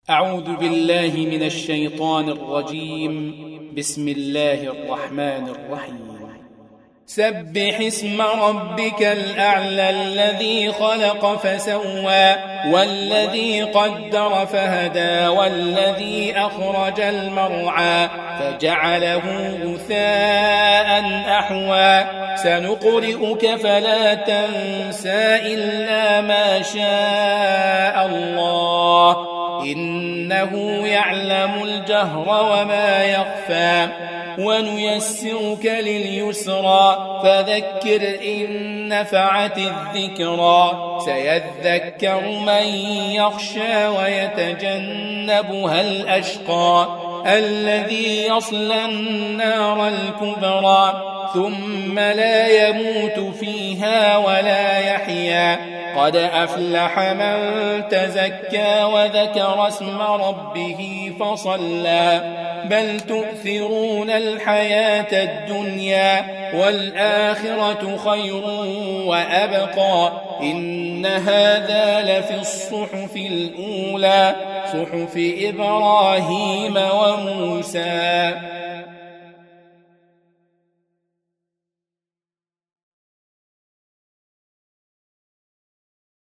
أعوذ بالله من الشيطان الرجيم. بسم الله الرحمن الرحيم. سبح اسم ربك الأعلى الذي خلق فسوى والذي قدر فهدى والذي أخرج المرعى فجعله غثاء أحوى سنقرئك فلا تنسى إلا ما شاء الله إنه يعلم الجهر وما يخفى ونيسرك لليسرى فذكر إن نفعت الذكرى سيذكر من يخشى ويتجنبها الأشقى الذي يصلى النار الكبرى ثم لا يموت فيها ولا يحيا قد أفلح من تزكى وذكر اسم ربه فصلى بل تؤثرون الحياة الدنيا والآخرة خير وأبقى إن هذا لفي الصحف الأولى صحف إبراهيم وموسى.